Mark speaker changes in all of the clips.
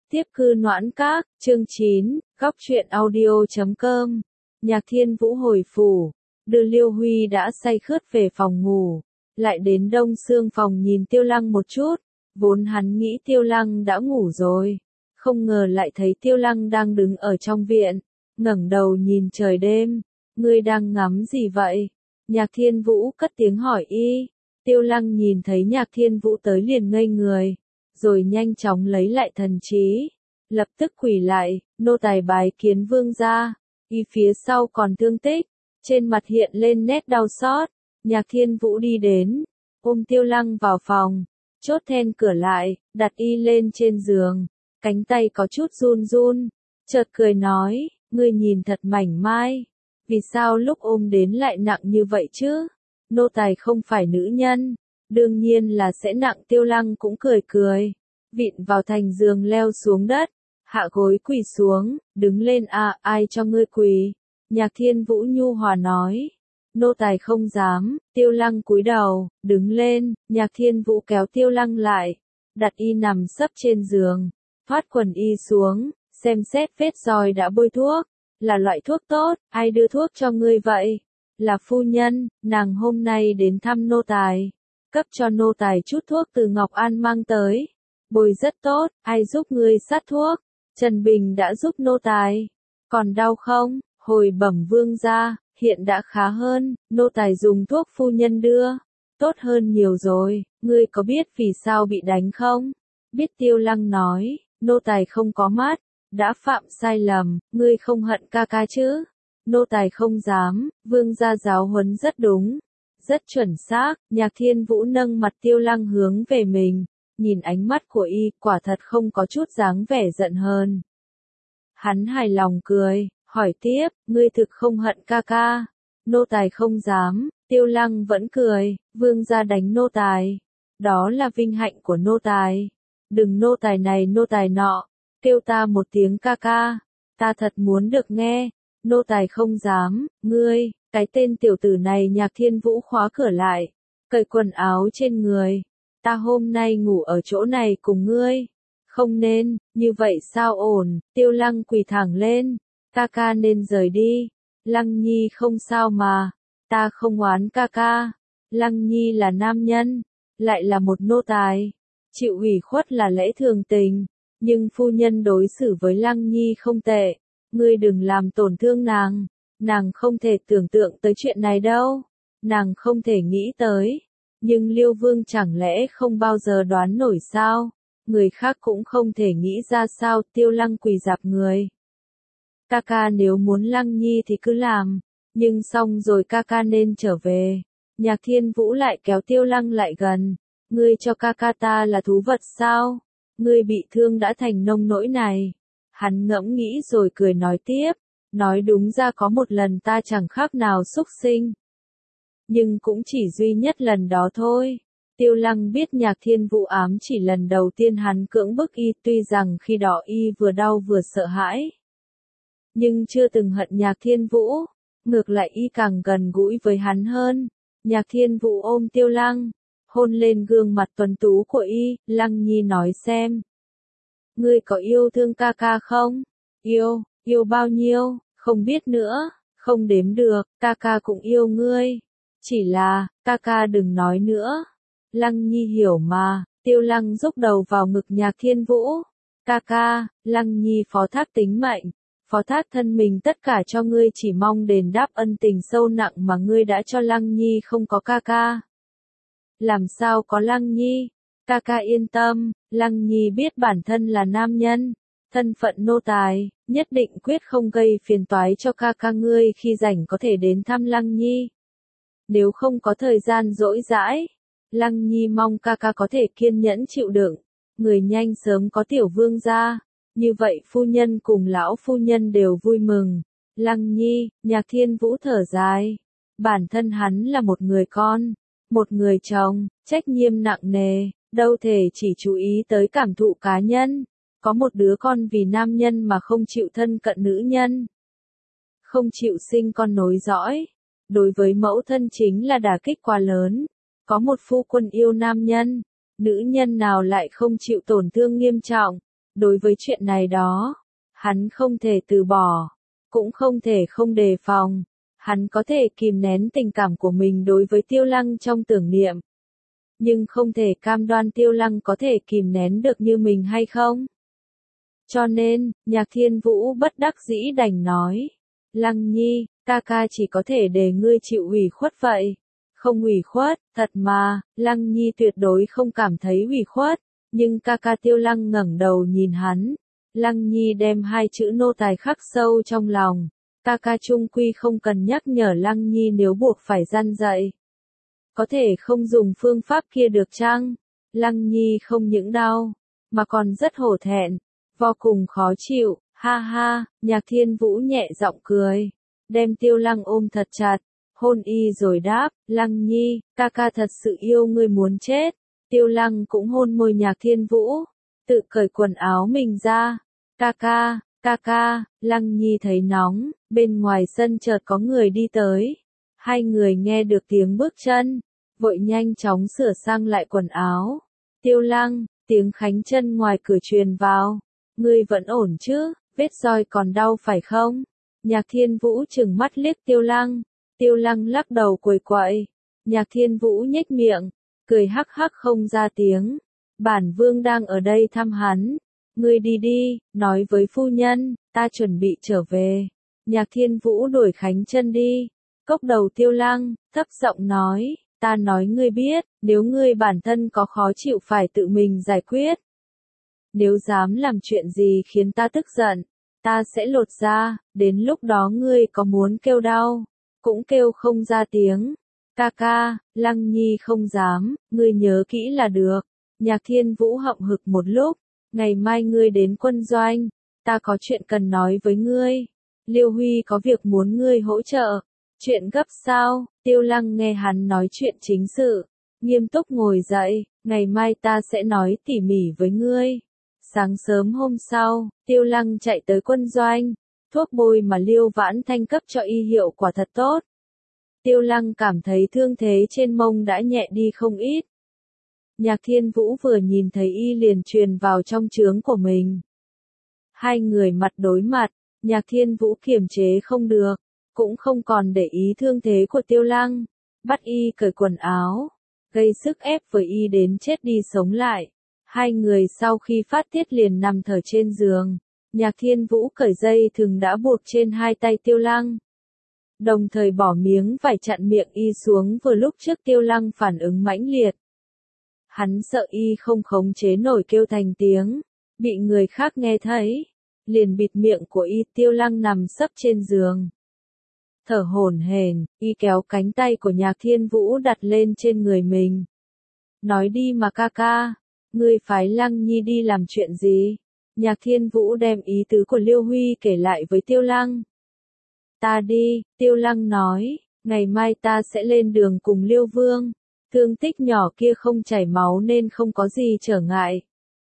Speaker 1: Tiếp cư Noãn Các, chương 9, góc truyện audio.com. Nhạc Thiên Vũ hồi phủ, đưa Liêu Huy đã say khướt về phòng ngủ, lại đến Đông Xương phòng nhìn Tiêu Lăng một chút, vốn hắn nghĩ Tiêu Lăng đã ngủ rồi, không ngờ lại thấy Tiêu Lăng đang đứng ở trong viện, ngẩng đầu nhìn trời đêm, ngươi đang ngắm gì vậy? Nhạc Thiên Vũ cất tiếng hỏi y. Tiêu Lăng nhìn thấy Nhạc Thiên Vũ tới liền ngây người, rồi nhanh chóng lấy lại thần trí, lập tức quỳ lại, nô tài bái kiến vương gia. Y phía sau còn thương tích, trên mặt hiện lên nét đau xót. Nhạc Thiên Vũ đi đến, ôm Tiêu Lăng vào phòng, chốt then cửa lại, đặt y lên trên giường, cánh tay có chút run run, chợt cười nói, ngươi nhìn thật mảnh mai, vì sao lúc ôm đến lại nặng như vậy chứ? Nô tài không phải nữ nhân, đương nhiên là sẽ nặng. Tiêu Lăng cũng cười cười, vịn vào thành giường leo xuống đất, hạ gối quỳ xuống, đứng lên. Ai cho ngươi quỳ? Nhạc Thiên Vũ nhu hòa nói, nô tài không dám. Tiêu Lăng cúi đầu, đứng lên. Nhạc Thiên Vũ kéo Tiêu Lăng lại, đặt y nằm sấp trên giường, thoát quần y xuống, xem xét vết roi đã bôi thuốc, là loại thuốc tốt. Ai đưa thuốc cho ngươi vậy? Là phu nhân, nàng hôm nay đến thăm nô tài, cấp cho nô tài chút thuốc từ Ngọc An mang tới, bôi rất tốt. Ai giúp ngươi sát thuốc? Trần Bình đã giúp nô tài. Còn đau không? Hồi bẩm vương gia, hiện đã khá hơn, nô tài dùng thuốc phu nhân đưa, tốt hơn nhiều rồi. Ngươi có biết vì sao bị đánh không? Biết. Tiêu Lăng nói, nô tài không có mắt, đã phạm sai lầm. Ngươi không hận ca ca chứ? Nô tài không dám. Vương gia giáo huấn rất đúng, rất chuẩn xác. Nhạc Thiên Vũ nâng mặt Tiêu Lăng hướng về mình, nhìn ánh mắt của y, quả thật không có chút dáng vẻ giận hờn. Hắn hài lòng cười, hỏi tiếp, ngươi thực không hận ca ca? Nô tài không dám. Tiêu Lăng vẫn cười, vương gia đánh nô tài, đó là vinh hạnh của nô tài. Đừng nô tài này nô tài nọ, kêu ta một tiếng ca ca, ta thật muốn được nghe. Nô tài không dám. Ngươi, cái tên tiểu tử này. Nhạc Thiên Vũ khóa cửa lại, cởi quần áo trên người. Ta hôm nay ngủ ở chỗ này cùng ngươi, không nên, như vậy sao ổn? Tiêu Lăng quỳ thẳng lên, ca ca nên rời đi. Lăng Nhi không sao mà, ta không oán ca ca. Lăng Nhi là nam nhân, lại là một nô tài, chịu ủy khuất là lẽ thường tình, nhưng phu nhân đối xử với Lăng Nhi không tệ, ngươi đừng làm tổn thương nàng. Nàng không thể tưởng tượng tới chuyện này đâu, nàng không thể nghĩ tới. Nhưng Liêu Vương chẳng lẽ không bao giờ đoán nổi sao? Người khác cũng không thể nghĩ ra sao? Tiêu Lăng quỳ dạp người. Ca ca nếu muốn Lăng Nhi thì cứ làm, nhưng xong rồi ca ca nên trở về. Nhạc Thiên Vũ lại kéo Tiêu Lăng lại gần. Ngươi cho ca ca ta là thú vật sao? Ngươi bị thương đã thành nông nỗi này. Hắn ngẫm nghĩ rồi cười nói tiếp. Nói đúng ra có một lần ta chẳng khác nào súc sinh, nhưng cũng chỉ duy nhất lần đó thôi. Tiêu Lăng biết Nhạc Thiên Vũ ám chỉ lần đầu tiên hắn cưỡng bức y, tuy rằng khi đó y vừa đau vừa sợ hãi, nhưng chưa từng hận Nhạc Thiên Vũ, ngược lại y càng gần gũi với hắn hơn. Nhạc Thiên Vũ ôm Tiêu Lăng, hôn lên gương mặt tuấn tú của y. Lăng Nhi nói xem, ngươi có yêu thương ca ca không? Yêu bao nhiêu? Không biết nữa, không đếm được. Ca ca cũng yêu ngươi, chỉ là, ca ca đừng nói nữa. Lăng Nhi hiểu mà. Tiêu Lăng rúc đầu vào ngực Nhạc Thiên Vũ. Ca ca, Lăng Nhi phó thác tính mệnh, phó thác thân mình tất cả cho ngươi, chỉ mong đền đáp ân tình sâu nặng mà ngươi đã cho Lăng Nhi. Không có ca ca, làm sao có Lăng Nhi? Ca ca yên tâm, Lăng Nhi biết bản thân là nam nhân, thân phận nô tài, nhất định quyết không gây phiền toái cho ca ca ngươi. Khi rảnh có thể đến thăm Lăng Nhi, nếu không có thời gian rỗi rãi. Lăng Nhi mong ca ca có thể kiên nhẫn chịu đựng, người nhanh sớm có tiểu vương gia, như vậy phu nhân cùng lão phu nhân đều vui mừng. Lăng Nhi. Nhạc Thiên Vũ thở dài, bản thân hắn là một người con, một người chồng, trách nhiệm nặng nề, đâu thể chỉ chú ý tới cảm thụ cá nhân. Có một đứa con vì nam nhân mà không chịu thân cận nữ nhân, không chịu sinh con nối dõi, đối với mẫu thân chính là đả kích quá lớn. Có một phu quân yêu nam nhân, nữ nhân nào lại không chịu tổn thương nghiêm trọng. Đối với chuyện này đó, hắn không thể từ bỏ, cũng không thể không đề phòng. Hắn có thể kìm nén tình cảm của mình đối với Tiêu Lăng trong tưởng niệm, nhưng không thể cam đoan Tiêu Lăng có thể kìm nén được như mình hay không. Cho nên, Nhạc Thiên Vũ bất đắc dĩ đành nói, Lăng Nhi, ca ca chỉ có thể để ngươi chịu ủy khuất vậy. Không ủy khuất, thật mà, Lăng Nhi tuyệt đối không cảm thấy ủy khuất, nhưng ca ca Tiêu Lăng ngẩng đầu nhìn hắn. Lăng Nhi đem hai chữ nô tài khắc sâu trong lòng, ca ca chung quy không cần nhắc nhở Lăng Nhi nếu buộc phải răn dạy. Có thể không dùng phương pháp kia được chăng? Lăng Nhi không những đau, mà còn rất hổ thẹn, vô cùng khó chịu, ha ha, Nhạc Thiên Vũ nhẹ giọng cười, đem Tiêu Lăng ôm thật chặt, hôn y rồi đáp, Lăng Nhi, ca ca thật sự yêu ngươi muốn chết. Tiêu Lăng cũng hôn môi Nhạc Thiên Vũ, tự cởi quần áo mình ra, ca ca, Lăng Nhi thấy nóng, bên ngoài sân chợt có người đi tới, hai người nghe được tiếng bước chân, vội nhanh chóng sửa sang lại quần áo. Tiêu Lăng, tiếng khánh chân ngoài cửa truyền vào, ngươi vẫn ổn chứ, vết roi còn đau phải không? Nhạc Thiên Vũ trừng mắt liếc Tiêu Lăng, Tiêu Lăng lắc đầu quầy quậy, Nhạc Thiên Vũ nhếch miệng, cười hắc hắc không ra tiếng, bản vương đang ở đây thăm hắn, ngươi đi đi, nói với phu nhân, ta chuẩn bị trở về. Nhạc Thiên Vũ đuổi khánh chân đi, cốc đầu Tiêu Lăng, thấp giọng nói, ta nói ngươi biết, nếu ngươi bản thân có khó chịu phải tự mình giải quyết. Nếu dám làm chuyện gì khiến ta tức giận, ta sẽ lột ra, đến lúc đó ngươi có muốn kêu đau, cũng kêu không ra tiếng. Ca ca, Lăng Nhi không dám, ngươi nhớ kỹ là được. Nhạc Thiên Vũ hậm hực một lúc, ngày mai ngươi đến quân doanh, ta có chuyện cần nói với ngươi. Liêu Huy có việc muốn ngươi hỗ trợ. Chuyện gấp sao? Tiêu Lăng nghe hắn nói chuyện chính sự, nghiêm túc ngồi dậy, ngày mai ta sẽ nói tỉ mỉ với ngươi. Sáng sớm hôm sau, Tiêu Lăng chạy tới quân doanh, thuốc bôi mà Liêu Vãn Thanh cấp cho y hiệu quả thật tốt. Tiêu Lăng cảm thấy thương thế trên mông đã nhẹ đi không ít. Nhạc Thiên Vũ vừa nhìn thấy y liền truyền vào trong trướng của mình. Hai người mặt đối mặt, Nhạc Thiên Vũ kiềm chế không được, cũng không còn để ý thương thế của Tiêu Lăng, bắt y cởi quần áo, gây sức ép với y đến chết đi sống lại. Hai người sau khi phát tiết liền nằm thở trên giường, Nhạc Thiên Vũ cởi dây thừng đã buộc trên hai tay Tiêu Lăng, đồng thời bỏ miếng vải chặn miệng y xuống vừa lúc trước Tiêu Lăng phản ứng mãnh liệt. Hắn sợ y không khống chế nổi kêu thành tiếng, bị người khác nghe thấy, liền bịt miệng của y. Tiêu Lăng nằm sấp trên giường, thở hổn hển, y kéo cánh tay của Nhạc Thiên Vũ đặt lên trên người mình. Nói đi mà ca ca, ngươi phái Lăng Nhi đi làm chuyện gì? Nhạc Thiên Vũ đem ý tứ của Liêu Huy kể lại với Tiêu Lăng. Ta đi, Tiêu Lăng nói, ngày mai ta sẽ lên đường cùng Liêu Vương, thương tích nhỏ kia không chảy máu nên không có gì trở ngại.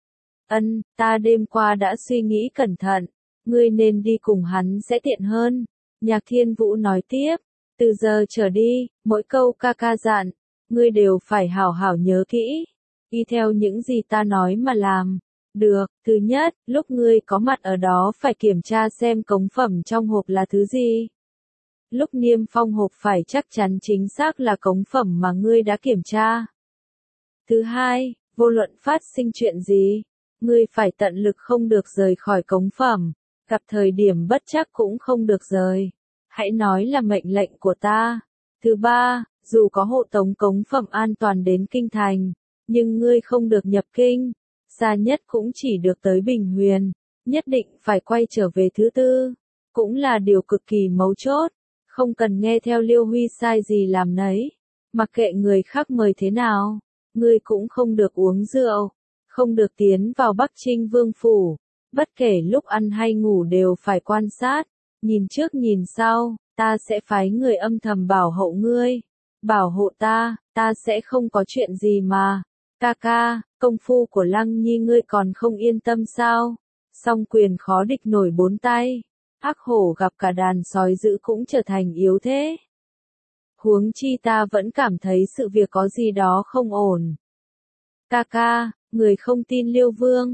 Speaker 1: Ân, ta đêm qua đã suy nghĩ cẩn thận, ngươi nên đi cùng hắn sẽ tiện hơn. Nhạc Thiên Vũ nói tiếp, từ giờ trở đi, mỗi câu ca ca dặn, ngươi đều phải hảo hảo nhớ kỹ, y theo những gì ta nói mà làm. Được, thứ nhất, lúc ngươi có mặt ở đó phải kiểm tra xem cống phẩm trong hộp là thứ gì. Lúc niêm phong hộp phải chắc chắn chính xác là cống phẩm mà ngươi đã kiểm tra. Thứ hai, vô luận phát sinh chuyện gì, ngươi phải tận lực không được rời khỏi cống phẩm, gặp thời điểm bất trắc cũng không được rời. Hãy nói là mệnh lệnh của ta. Thứ ba, dù có hộ tống cống phẩm an toàn đến kinh thành, nhưng ngươi không được nhập kinh, xa nhất cũng chỉ được tới Bình Huyền, nhất định phải quay trở về. Thứ tư, cũng là điều cực kỳ mấu chốt, không cần nghe theo Liêu Huy sai gì làm nấy, mặc kệ người khác mời thế nào, ngươi cũng không được uống rượu, không được tiến vào Bắc Trinh Vương phủ, bất kể lúc ăn hay ngủ đều phải quan sát, nhìn trước nhìn sau, ta sẽ phái người âm thầm bảo hộ ngươi, bảo hộ ta sẽ không có chuyện gì mà. Ca ca, công phu của Lăng Nhi ngươi còn không yên tâm sao? Song quyền khó địch nổi bốn tay, ác hổ gặp cả đàn sói dữ cũng trở thành yếu thế. Huống chi ta vẫn cảm thấy sự việc có gì đó không ổn. Ca ca, người không tin Liêu Vương,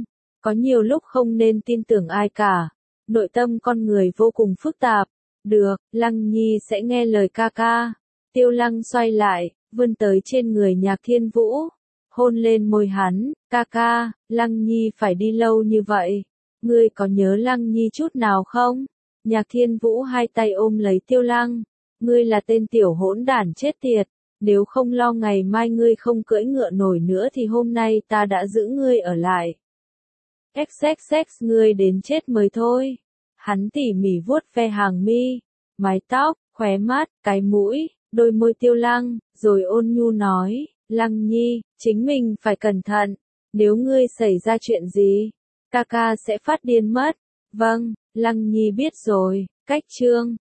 Speaker 1: Có nhiều lúc không nên tin tưởng ai cả. Nội tâm con người vô cùng phức tạp. Được, Lăng Nhi sẽ nghe lời ca ca. Tiêu Lăng xoay lại, vươn tới trên người Nhạc Thiên Vũ. Hôn lên môi hắn, ca ca, Lăng Nhi phải đi lâu như vậy. Ngươi có nhớ Lăng Nhi chút nào không? Nhạc Thiên Vũ hai tay ôm lấy Tiêu Lăng. Ngươi là tên tiểu hỗn đản chết tiệt. Nếu không lo ngày mai ngươi không cưỡi ngựa nổi nữa thì hôm nay ta đã giữ ngươi ở lại. XXX ngươi đến chết mới thôi. Hắn tỉ mỉ vuốt ve hàng mi, mái tóc, khóe mắt, cái mũi, đôi môi Tiêu Lăng, rồi ôn nhu nói, Lăng Nhi, chính mình phải cẩn thận. Nếu ngươi xảy ra chuyện gì, ca ca sẽ phát điên mất. Vâng, Lăng Nhi biết rồi. Cách chương